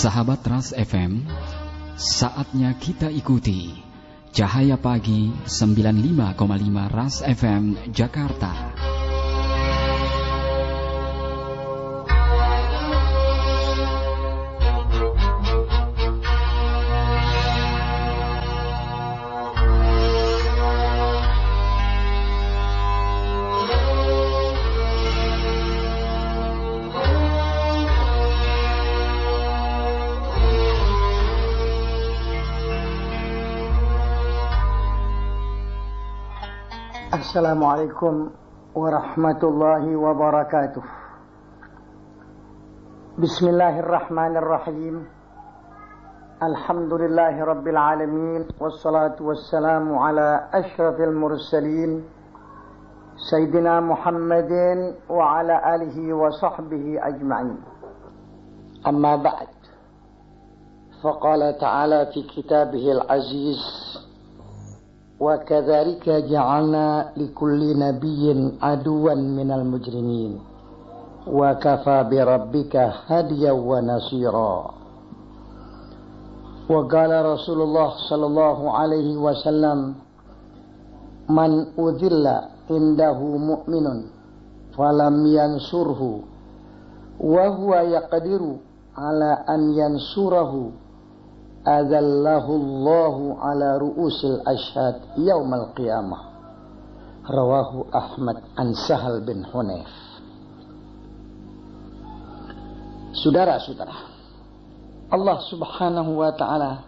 Sahabat Ras FM, saatnya kita ikuti Cahaya Pagi 95,5 Ras FM Jakarta. Assalamualaikum warahmatullahi wabarakatuh. Bismillahirrahmanirrahim. Alhamdulillahi rabbil alamin. Wassalatu wassalamu ala ashrafil mursalin Sayyidina Muhammadin wa ala alihi wa sahbihi ajma'in. Amma ba'd. Faqala ta'ala fi kitabihil aziz, وَكَذَلِكَ جَعَلْنَا لِكُلِّ نَبِيٍّ عَدُوًّا مِنَ الْمُجْرِمِينَ وَكَفَى بِرَبِّكَ هَادِيًا وَنَصِيرًا. وقال رسول الله صلى الله عليه وسلم: مَنْ أُذِلَّ عِنْدَهُ مُؤْمِنٌ فَلَمْ يَنْصُرْهُ وَهُوَ يَقْدِرُ عَلَى أَنْ يَنْصُرَهُ Adallahu ala ru'usil ashad yaumal qiyamah. Rawahu Ahmad an Sahal bin Hunayf. Saudara-saudara, Allah subhanahu wa ta'ala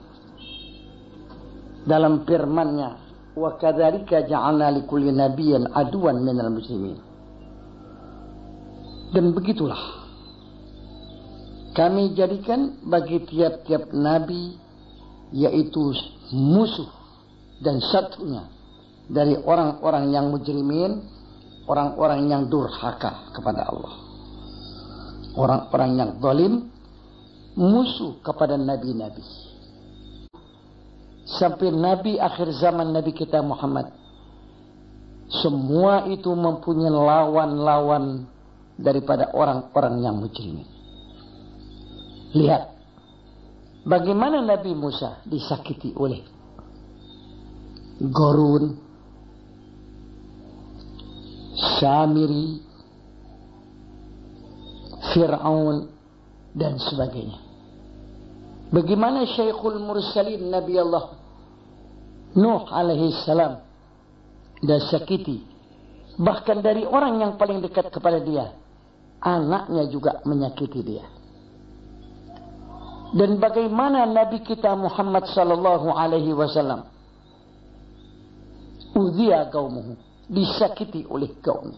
dalam firman-Nya, wa kadzalika ja'alna likulli nabiyyin aduwan minal muslimin. Dan begitulah kami jadikan bagi tiap-tiap nabi, yaitu musuh dan satunya dari orang-orang yang mujrimin, orang-orang yang durhaka kepada Allah, orang-orang yang zalim, musuh kepada nabi-nabi. Sampai nabi akhir zaman, Nabi kita Muhammad, semua itu mempunyai lawan-lawan daripada orang-orang yang mujrimin. Lihat bagaimana Nabi Musa disakiti oleh Qarun, Samiri, Fir'aun, dan sebagainya. Bagaimana Syekhul Mursalin Nabi Allah Nuh alaihi salam disakiti. Bahkan dari orang yang paling dekat kepada dia, anaknya juga menyakiti dia. Dan bagaimana Nabi kita Muhammad sallallahu alaihi wasallam udhiya qaumuhu, disakiti oleh kaumnya.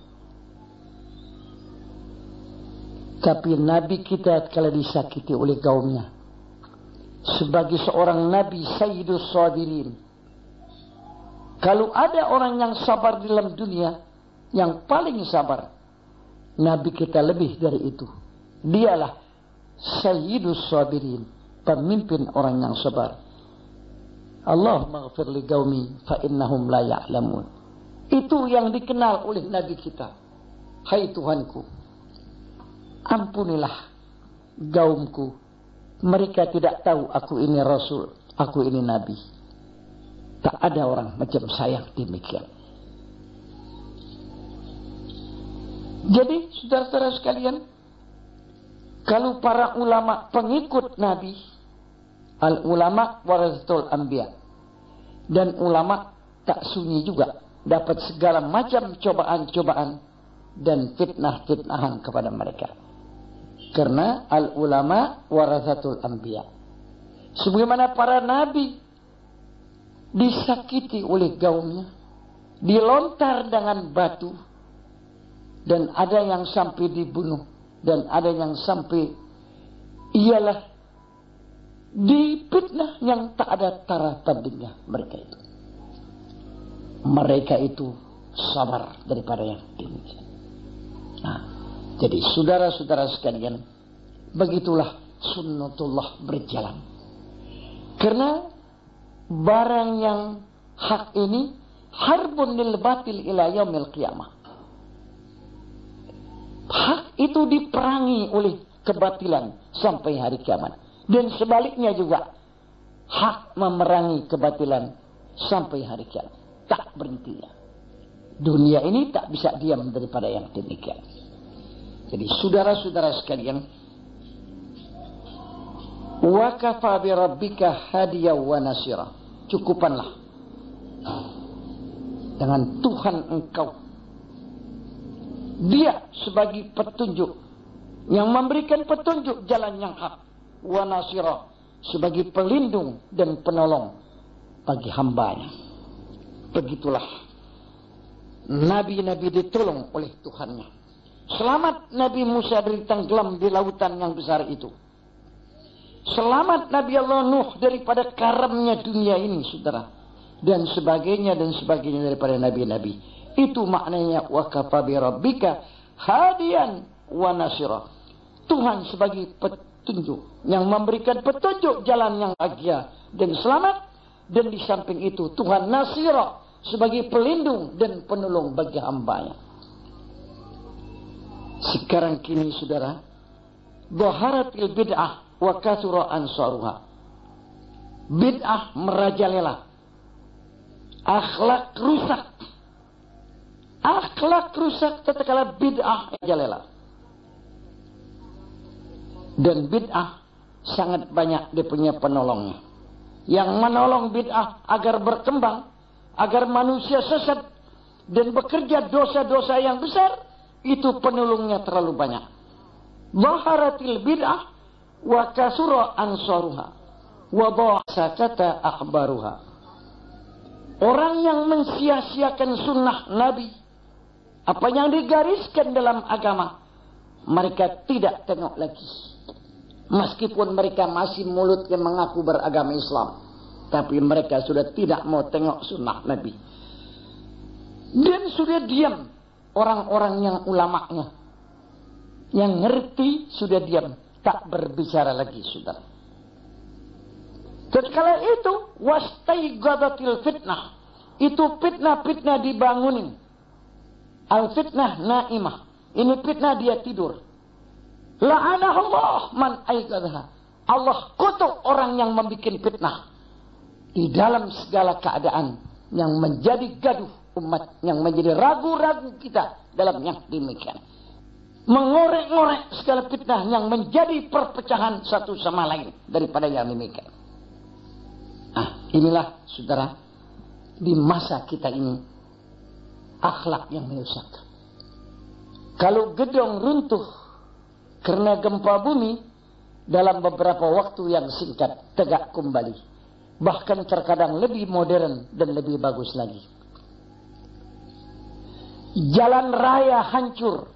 Tapi Nabi kita kalau disakiti oleh kaumnya, sebagai seorang Nabi Sayyidus Sabirin, kalau ada orang yang sabar di dalam dunia, yang paling sabar, Nabi kita lebih dari itu. Dialah Sayyidus Sabirin, pemimpin orang yang sabar. Allahumma ghafir li qaumi fa innahum la ya'lamun. Itu yang dikenal oleh Nabi kita. Hai Tuhanku, ampunilah kaumku, mereka tidak tahu aku ini Rasul, aku ini Nabi. Tak ada orang macam saya demikian. Jadi saudara-saudara sekalian, kalau para ulama pengikut Nabi, al-ulama warasatul anbiya, dan ulama tak sunyi juga, dapat segala macam cobaan-cobaan dan fitnah-fitnahan kepada mereka. Karena al-ulama warasatul anbiya. Sebagaimana para nabi disakiti oleh kaumnya, dilontar dengan batu, dan ada yang sampai dibunuh, dan ada yang sampai ialah difitnah yang tak ada tara tandingnya. Mereka itu sabar daripada yang demikian. Nah, jadi saudara-saudara sekalian, begitulah sunnatullah berjalan. Karena barang yang hak ini harbun lil batil ila yaumil qiyamah. Hak itu diperangi oleh kebatilan sampai hari kiamat. Dan sebaliknya juga, hak memerangi kebatilan sampai hari kiamat. Tak berhentinya. Dunia ini tak bisa diam daripada yang demikian. Jadi saudara-saudara sekalian, wa kafa bi rabbika hadiyan wa nasira. Cukupanlah dengan Tuhan engkau. Dia sebagai petunjuk yang memberikan petunjuk jalan yang hak, wa nasira sebagai pelindung dan penolong bagi hambanya. Begitulah nabi-nabi ditolong oleh Tuhannya. Selamat Nabi Musa dari tenggelam di lautan yang besar itu. Selamat Nabi Allah Nuh daripada karamnya dunia ini, saudara. Dan sebagainya daripada nabi-nabi. Itu maknanya wa kafa bi rabbika hadiyan wa nasira. Tuhan sebagai petunjuk yang memberikan petunjuk jalan yang bahagia dan selamat, dan di samping itu Tuhan nasira sebagai pelindung dan penolong bagi hambanya. Sekarang kini saudara, dhaharatil bid'ah wa kathura ansaruha. Bid'ah merajalela. Akhlak rusak. Akhlak rusak tatkala bid'ah merajalela. Dan bid'ah sangat banyak dia punya penolongnya. Yang menolong bid'ah agar berkembang, agar manusia sesat dan bekerja dosa-dosa yang besar, itu penolongnya terlalu banyak. Dhaharatil bid'ah wa kasura ansaruha wa dha'asakata akhbaruha. Orang yang mensia-siakan sunnah Nabi, apa yang digariskan dalam agama, mereka tidak tengok lagi. Meskipun mereka masih mulutnya mengaku beragama Islam, tapi mereka sudah tidak mau tengok sunnah Nabi. Dan sudah diam orang-orang yang ulamanya, yang ngerti sudah diam, tak berbicara lagi, saudara. Tatkala itu wastaighadatil fitnah, itu fitnah dibangunin. Al fitnah naimah, ini fitnah dia tidur. La'anahullah man aighadha. Allah kutuk orang yang membuat fitnah di dalam segala keadaan, yang menjadi gaduh umat, yang menjadi ragu-ragu kita dalam yang demikian. Mengorek-ngorek segala fitnah yang menjadi perpecahan satu sama lain daripada yang demikian. Inilah saudara, di masa kita ini akhlak yang merusak. Kalau gedung runtuh karena gempa bumi, dalam beberapa waktu yang singkat tegak kembali. Bahkan terkadang lebih modern dan lebih bagus lagi. Jalan raya hancur.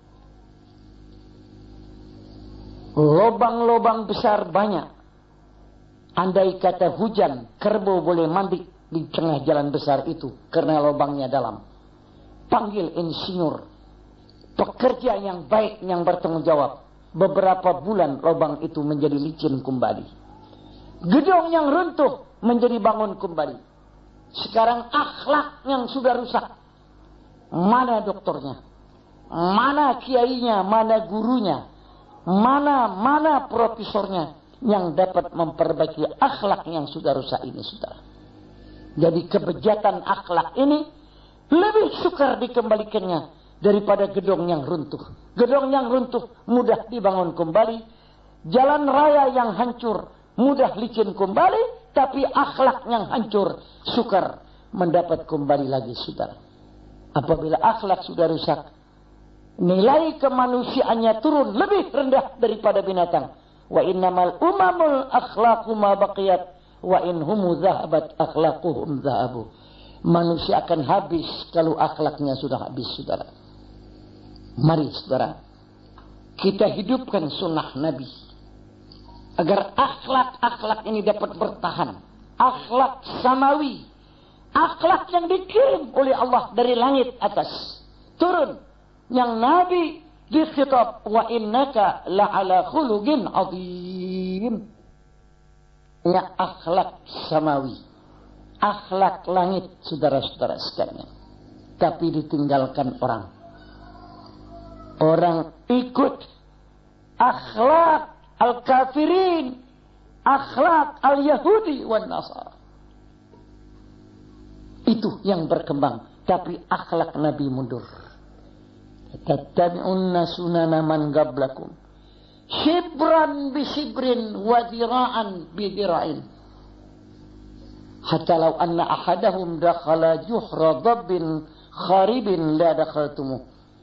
Lobang-lobang besar banyak. Andai kata hujan, kerbau boleh mandi di tengah jalan besar itu karena lobangnya dalam. Panggil insinyur, pekerja yang baik yang bertanggung jawab. Beberapa bulan lubang itu menjadi licin kembali. Gedung yang runtuh menjadi bangun kembali. Sekarang akhlak yang sudah rusak. Mana dokternya? Mana kiainya? Mana gurunya? Mana profesornya yang dapat memperbaiki akhlak yang sudah rusak ini, saudara? Jadi kebejatan akhlak ini lebih sukar dikembalikannya daripada gedung yang runtuh. Gedung yang runtuh mudah dibangun kembali. Jalan raya yang hancur mudah licin kembali. Tapi akhlak yang hancur sukar mendapat kembali lagi, saudara. Apabila akhlak sudah rusak, nilai kemanusiaannya turun lebih rendah daripada binatang. Wa innamal umamul akhlaqu ma baqiyat wa in humu zahabat akhlaquhum zahabu. Manusia akan habis kalau akhlaknya sudah habis, saudara. Mari saudara, kita hidupkan sunnah Nabi agar akhlak-akhlak ini dapat bertahan. Akhlak samawi, akhlak yang dikirim oleh Allah dari langit atas turun, yang Nabi dikhitab wa innaka la'ala khuluqin azim. Ya, akhlak samawi, akhlak langit, saudara-saudara sekalian, tapi ditinggalkan orang. Orang ikut akhlak al-kafirin akhlak al-Yahudi wan Nasara. Itu yang berkembang, tapi akhlak Nabi mundur. Tattabi'unna sunana man qablakum shibran bi shibrin wa dira'an bi dira'in hatta law anna ahadahum dakhala juhra dabbin kharibin la dakhaltumuh.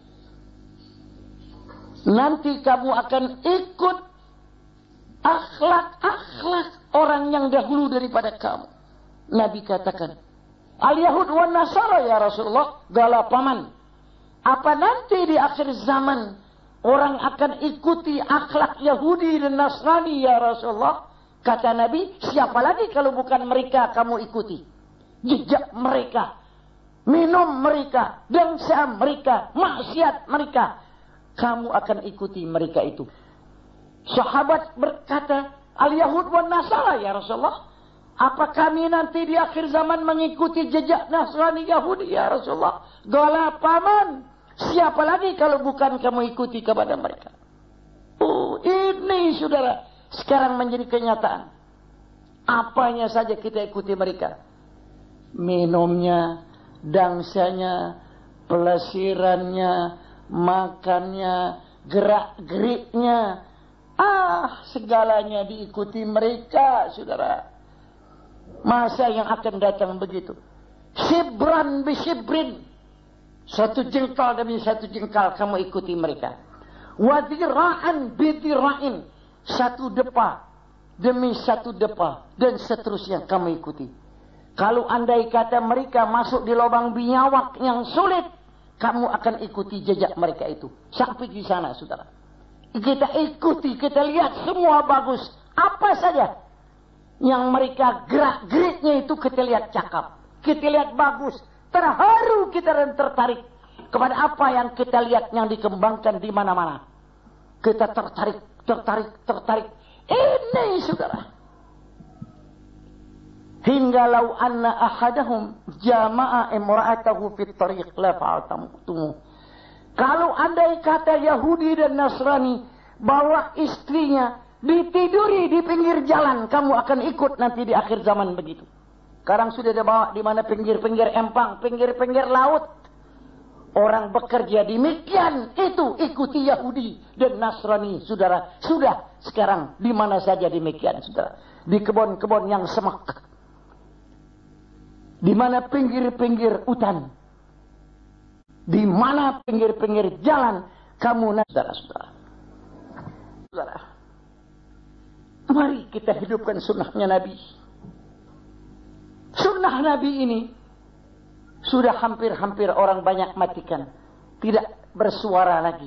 Nanti kamu akan ikut akhlak-akhlak orang yang dahulu daripada kamu. Nabi katakan, al-Yahud wa Nasara ya Rasulullah, galapaman. Apa nanti di akhir zaman orang akan ikuti akhlak Yahudi dan Nasrani ya Rasulullah? Kata Nabi, siapa lagi kalau bukan mereka kamu ikuti? Jejak mereka, minum mereka, dansa mereka, maksiat mereka. Kamu akan ikuti mereka itu. Sahabat berkata, al-Yahud wa Nasara ya Rasulullah. Apa kami nanti di akhir zaman mengikuti jejak Nasrani Yahudi ya Rasulullah? Gala paman, siapa lagi kalau bukan kamu ikuti kepada mereka? Oh, ini saudara, sekarang menjadi kenyataan. Apanya saja kita ikuti mereka. Minumnya, dansanya, pelesirannya, makannya, gerak-geriknya. Segalanya diikuti mereka, saudara. Masa yang akan datang begitu. Shibran bi shibrin. Satu jengkal demi satu jengkal kamu ikuti mereka. Wadira'an bi dira'in. Satu depa demi satu depa. Dan seterusnya kamu ikuti. Kalau andai kata mereka masuk di lubang biawak yang sulit, kamu akan ikuti jejak mereka itu. Sampai di sana, saudara. Kita ikuti, kita lihat semua bagus. Apa saja yang mereka gerak-geriknya itu kita lihat cakap. Kita lihat bagus. Terharu kita dan tertarik kepada apa yang kita lihat yang dikembangkan di mana-mana. Kita tertarik. Ini saudara. Hingga lau anna ahadahum jama'a imra'atahu fit tariq la fa'altumuh. Kalau andai kata Yahudi dan Nasrani bawa istrinya ditiduri di pinggir jalan, kamu akan ikut nanti di akhir zaman begitu. Sekarang sudah dibawa di mana pinggir-pinggir empang, pinggir-pinggir laut. Orang bekerja demikian, itu ikuti Yahudi dan Nasrani, saudara. Sudah sekarang di mana saja demikian, saudara. Di kebun-kebun yang semak, di mana pinggir-pinggir hutan, di mana pinggir-pinggir jalan, kamu, saudara-saudara. Saudara, mari kita hidupkan sunnahnya Nabi. Sunnah Nabi ini sudah hampir-hampir orang banyak matikan. Tidak bersuara lagi.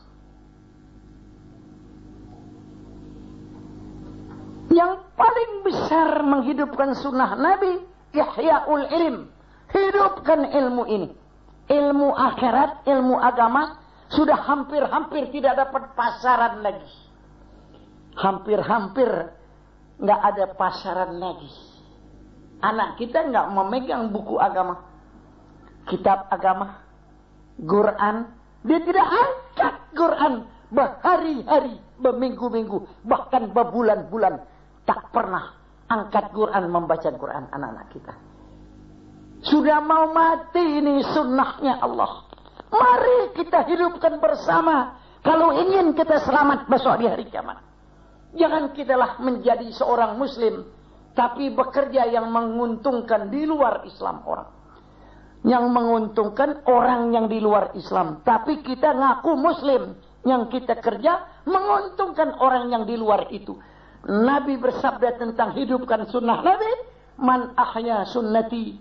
Yang paling besar menghidupkan sunnah Nabi, ihya'ul ilm. Hidupkan ilmu ini. Ilmu akhirat, ilmu agama sudah hampir-hampir tidak dapat pasaran lagi. Hampir-hampir nggak ada pasaran lagi. Anak kita nggak memegang buku agama, kitab agama, Quran. Dia tidak angkat Quran berhari-hari, berminggu-minggu, bahkan berbulan-bulan. Tak pernah angkat Quran, membaca Quran anak-anak kita. Sudah mau mati ini sunnahnya Allah. Mari kita hidupkan bersama. Kalau ingin kita selamat besok di hari kiamat. Jangan kitalah menjadi seorang muslim, tapi bekerja yang menguntungkan di luar Islam orang. Yang menguntungkan orang yang di luar Islam. Tapi kita ngaku muslim. Yang kita kerja menguntungkan orang yang di luar itu. Nabi bersabda tentang hidupkan sunnah Nabi. Man ahya sunnati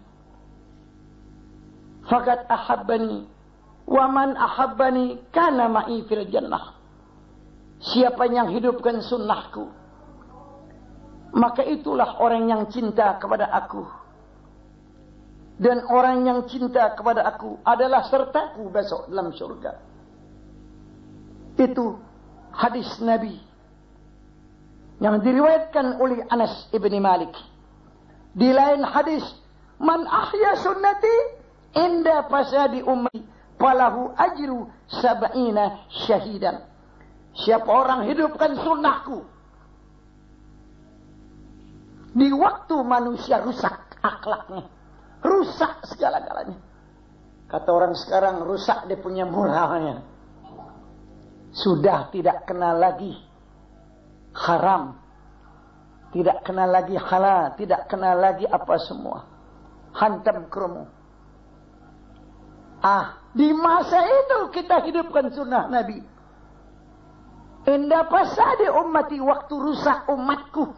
faqad ahabbani. Wa man ahabbani kana ma'i fil jannah. Siapa yang hidupkan sunnahku, maka itulah orang yang cinta kepada aku. Dan orang yang cinta kepada aku adalah sertaku besok dalam surga. Itu hadis Nabi yang diriwayatkan oleh Anas ibni Malik. Di lain hadis, man ahya sunnati inda fasadi ummi falahu ajru sab'ina syahidan. Siapa orang hidupkan sunnahku Di waktu manusia rusak akhlaknya, rusak segala-galanya. Kata orang sekarang, rusak dia punya moralnya. Sudah tidak kenal lagi haram, tidak kenal lagi halal, tidak kenal lagi apa semua. Hantam kromo. Di masa itu kita hidupkan sunnah Nabi. Indah pasadi ummati, waktu rusak umatku.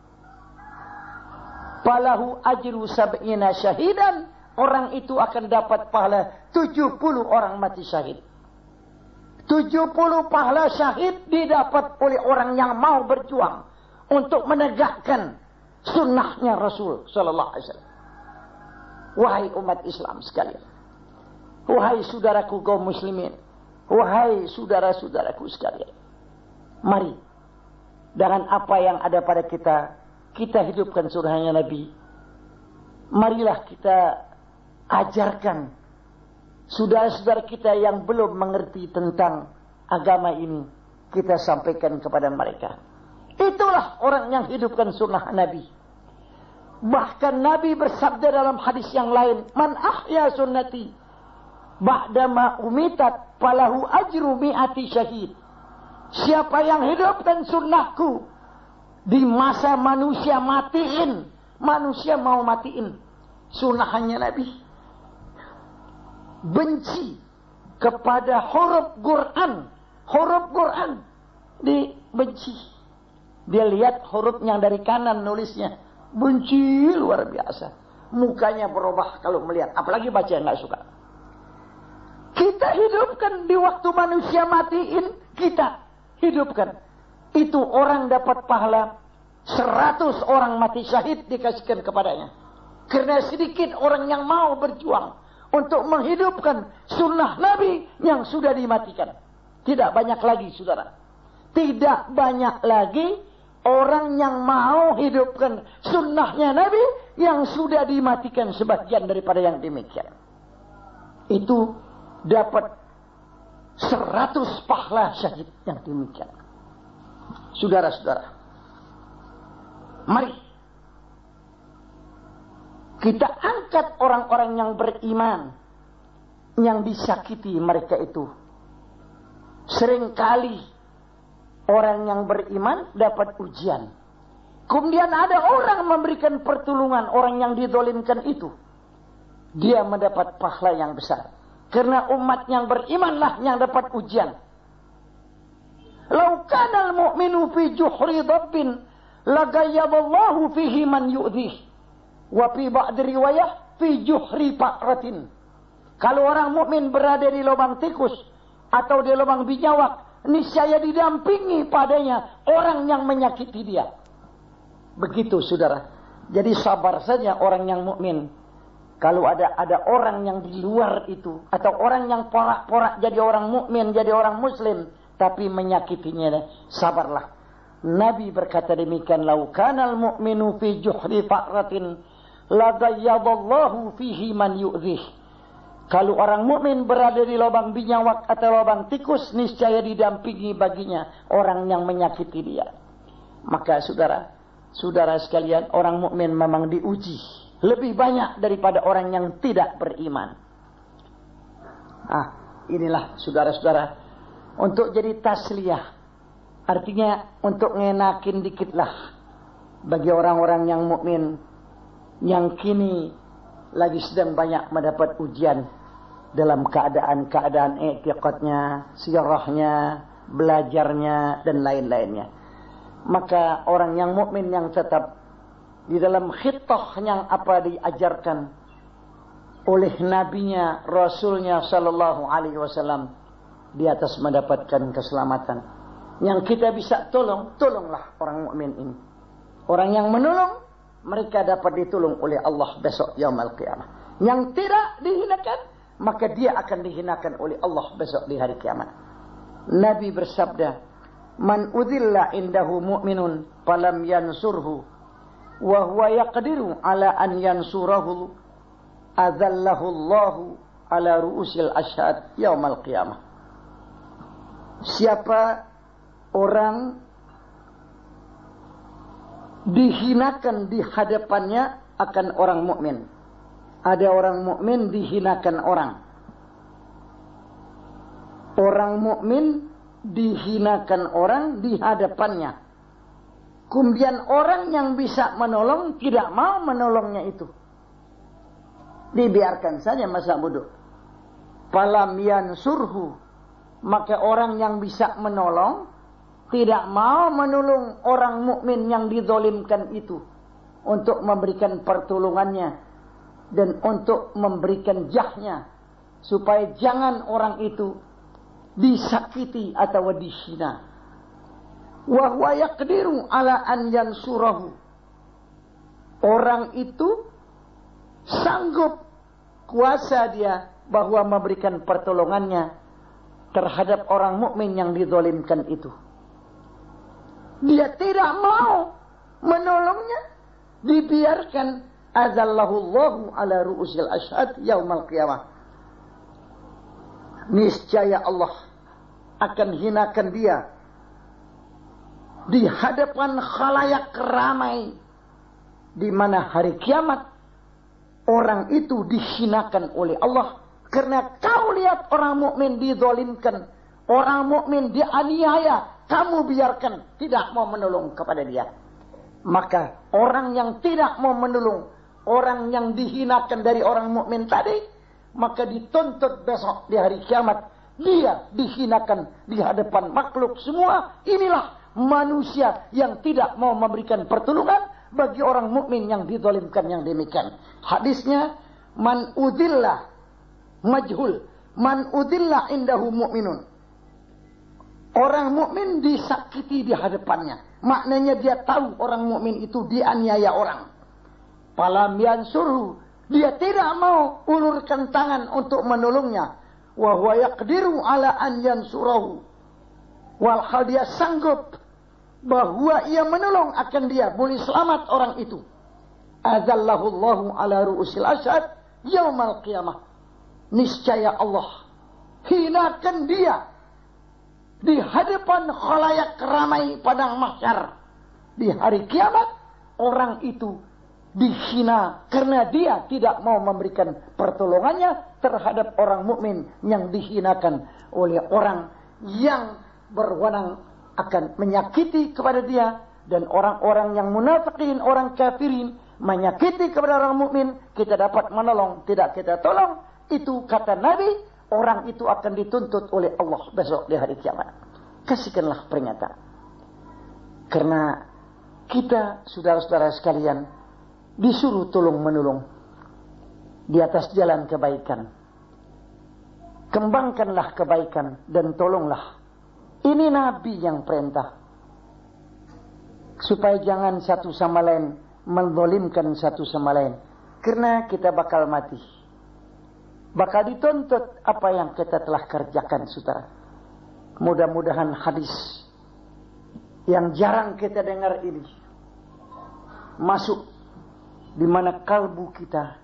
Falahu ajru sab'ina syahidan, orang itu akan dapat pahala 70 orang mati syahid. 70 pahala syahid didapat oleh orang yang mau berjuang untuk menegakkan sunnahnya Rasul sallallahu alaihi wasallam. Wahai umat Islam sekalian, wahai saudaraku kaum muslimin, wahai saudara-saudaraku sekalian, mari dengan apa yang ada pada kita hidupkan sunnahnya Nabi. Marilah kita ajarkan saudara-saudara kita yang belum mengerti tentang agama ini, kita sampaikan kepada mereka. Itulah orang yang hidupkan sunnah Nabi. Bahkan Nabi bersabda dalam hadis yang lain, man ahya sunnati ba'dama umitat falahu ajru mi'ati syahid. Siapa yang hidupkan sunnahku di masa manusia matiin, manusia mau matiin sunnahnya Nabi, benci kepada huruf Quran dibenci. Dia lihat huruf yang dari kanan nulisnya, benci luar biasa. Mukanya berubah kalau melihat, apalagi baca yang nggak suka. Kita hidupkan di waktu manusia matiin, kita hidupkan. Itu orang dapat pahala 100 orang mati syahid dikasihkan kepadanya. Karena sedikit orang yang mau berjuang untuk menghidupkan sunnah Nabi yang sudah dimatikan. Tidak banyak lagi, saudara. Tidak banyak lagi orang yang mau hidupkan sunnahnya Nabi yang sudah dimatikan sebagian daripada yang demikian. Itu dapat 100 pahala syahid yang demikian. Saudara-saudara, mari kita angkat orang-orang yang beriman yang disakiti mereka itu. Seringkali orang yang beriman dapat ujian. Kemudian ada orang memberikan pertolongan orang yang didolimkan itu. Dia mendapat pahala yang besar. Karena umat yang berimanlah yang dapat ujian. Lau kana al-mu'minu fi juhri dabbin lagayyadallahu fihi man yu'dhih. Wa fi ba'd riwayah fi juhri fa'ratin. Kalau orang mukmin berada di lubang tikus atau di lubang binyawak, niscaya didampingi padanya orang yang menyakiti dia. Begitu, saudara. Jadi sabar saja orang yang mukmin. Kalau ada orang yang di luar itu, atau orang yang porak-porak jadi orang mukmin, jadi orang muslim, tapi menyakitinya, sabarlah. Nabi berkata demikian, lau kanal mu'minu fi juhri fa'ratin lagayyadallahu fihi man yu'dhih. Kalau orang mukmin berada di lubang binyawak atau lubang tikus, niscaya didampingi baginya orang yang menyakiti dia. Maka saudara sekalian, orang mukmin memang diuji lebih banyak daripada orang yang tidak beriman. Inilah saudara-saudara, untuk jadi tasliyah, artinya untuk ngenakin dikitlah bagi orang-orang yang mukmin yang kini lagi sedang banyak mendapat ujian dalam keadaan-keadaan i'tiqadnya, sirahnya, belajarnya dan lain-lainnya. Maka orang yang mukmin yang tetap di dalam khitah yang apa diajarkan oleh nabinya, rasulnya sallallahu alaihi wasallam, di atas mendapatkan keselamatan. Yang kita bisa tolonglah orang mukmin ini. Orang yang menolong, mereka dapat ditolong oleh Allah besok yaumul qiyamah. Yang tidak dihinakan, maka dia akan dihinakan oleh Allah besok di hari kiamat. Nabi bersabda, man udhilla indahu mu'minun falam yansurhu wa huwa yaqdiru ala an yansurahu adallahu Allahu ala ru'usil ashhad yaumil qiyamah. Siapa orang dihinakan di hadapannya akan orang mukmin. Ada orang mukmin dihinakan orang. Orang mukmin dihinakan orang di hadapannya. Kemudian orang yang bisa menolong tidak mau menolongnya itu. Dibiarkan saja masa bodoh. Falam yansurhu. Maka orang yang bisa menolong tidak mau menolong orang mukmin yang dizalimkan itu untuk memberikan pertolongannya dan untuk memberikan jahnya supaya jangan orang itu disakiti atau dihina. Wa huwa yaqdiru ala an yansurahu. Orang itu sanggup, kuasa dia bahwa memberikan pertolongannya terhadap orang mukmin yang dizalimkan itu. Dia tidak mau menolongnya, dibiarkan. Azallahullahu ala ru'usil ashhad yaumal qiyamah. Niscaya Allah akan hinakan dia di hadapan khalayak ramai, di mana hari kiamat orang itu dihinakan oleh Allah. Karena kau lihat orang mukmin dizalimkan, orang mukmin dianiaya, kamu biarkan, tidak mau menolong kepada dia. Maka orang yang tidak mau menolong orang yang dihinakan dari orang mukmin tadi, maka dituntut besok di hari kiamat dia dihinakan di hadapan makhluk semua. Inilah manusia yang tidak mau memberikan pertolongan bagi orang mukmin yang dizalimkan yang demikian. Hadisnya, man udhillah majhul, man udhillah indahu mu'minun. Orang mukmin disakiti di hadapannya. Maknanya dia tahu orang mukmin itu dianiaya orang. Falam yansurhu, dia tidak mau ulurkan tangan untuk menolongnya. Wa huwa yaqdiru ala an yansurahu. Walhal dia sanggup bahwa ia menolong akan dia, boleh selamat orang itu. Azallahullahu ala ru'usil ashhad yaumal qiyamah. Niscaya Allah hinakan dia di hadapan khalayak ramai padang mahsyar. Di hari kiamat orang itu dihina karena dia tidak mau memberikan pertolongannya terhadap orang mukmin yang dihinakan oleh orang yang berwenang akan menyakiti kepada dia. Dan orang-orang yang munafikin, orang kafirin menyakiti kepada orang mukmin, kita dapat menolong, tidak kita tolong. Itu kata Nabi, orang itu akan dituntut oleh Allah besok di hari kiamat. Kasihkanlah peringatan. Karena kita, saudara-saudara sekalian, disuruh tolong menolong di atas jalan kebaikan. Kembangkanlah kebaikan dan tolonglah. Ini Nabi yang perintah. Supaya jangan satu sama lain menzalimkan satu sama lain. Karena kita bakal mati. Bakal dituntut apa yang kita telah kerjakan, saudara. Mudah-mudahan hadis yang jarang kita dengar ini masuk di mana kalbu kita,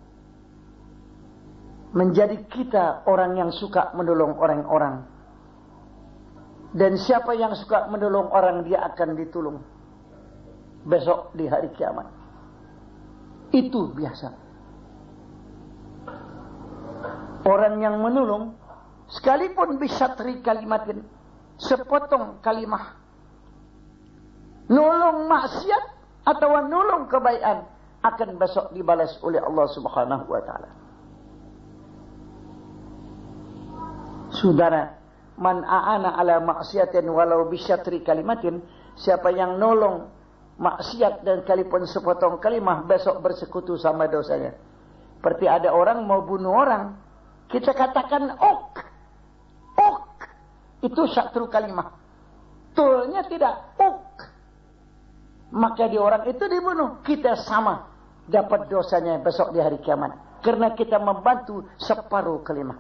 menjadi kita orang yang suka menolong orang-orang. Dan siapa yang suka menolong orang, dia akan ditolong besok di hari kiamat. Itu biasa. Orang yang menolong, sekalipun bisa teri kalimatin, sepotong kalimah, nolong maksiat atau nolong kebaikan, akan besok dibalas oleh Allah Subhanahu wa taala. Saudara, man a'ana ala maksiatin walau bisyatri kalimatin, siapa yang nolong maksiat dan sekalipun sepotong kalimah, besok bersekutu sama dosanya. Seperti ada orang mau bunuh orang, kita katakan ok, itu satu kalimah. Tulnya tidak, ok. Maka di orang itu dibunuh, kita sama dapat dosanya besok di hari kiamat. Karena kita membantu separuh kalimah.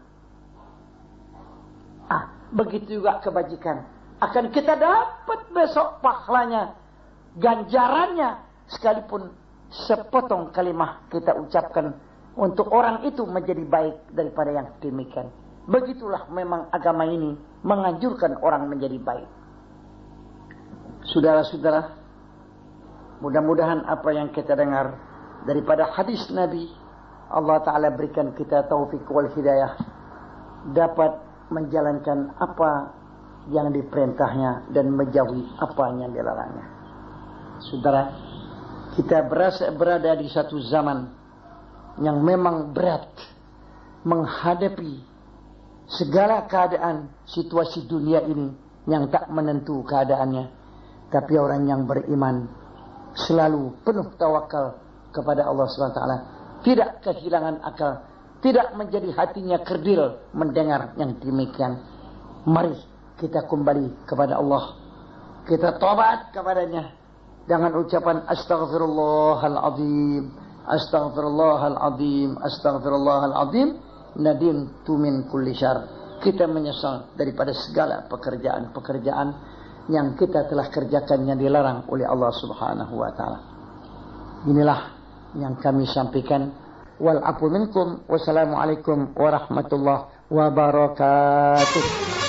Begitu juga kebajikan. Akan kita dapat besok pahalanya, ganjarannya, sekalipun sepotong kalimah kita ucapkan untuk orang itu menjadi baik daripada yang demikian. Begitulah memang agama ini menganjurkan orang menjadi baik. Saudara-saudara, Mudah-mudahan apa yang kita dengar daripada hadis Nabi, Allah Ta'ala berikan kita taufik wal hidayah, dapat menjalankan apa yang diperintahnya dan menjauhi apa yang dilarangnya. Saudara, kita berada di satu zaman yang memang berat menghadapi segala keadaan situasi dunia ini yang tak menentu keadaannya. Tapi orang yang beriman selalu penuh tawakal kepada Allah SWT, tidak kehilangan akal, tidak menjadi hatinya kerdil mendengar yang demikian. Mari kita kembali kepada Allah, kita tobat kepadanya dengan ucapan astaghfirullahaladzim, astaghfirullahaladzim, astaghfirullahaladzim, nadimtu min kulli syarr. Kita menyesal daripada segala pekerjaan-pekerjaan yang kita telah kerjakan yang dilarang oleh Allah Subhanahu wa taala. Inilah yang kami sampaikan. Wal afu minkum. Wassalamualaikum warahmatullahi wabarakatuh.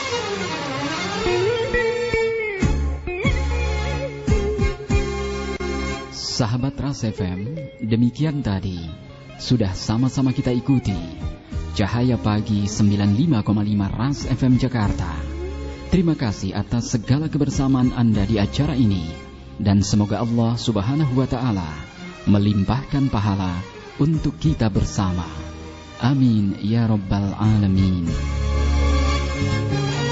Sahabat Ras FM, demikian tadi sudah sama-sama kita ikuti Cahaya Pagi 95,5 Ras FM Jakarta. Terima kasih atas segala kebersamaan Anda di acara ini, dan semoga Allah Subhanahu wa taala melimpahkan pahala untuk kita bersama. Amin ya rabbal alamin.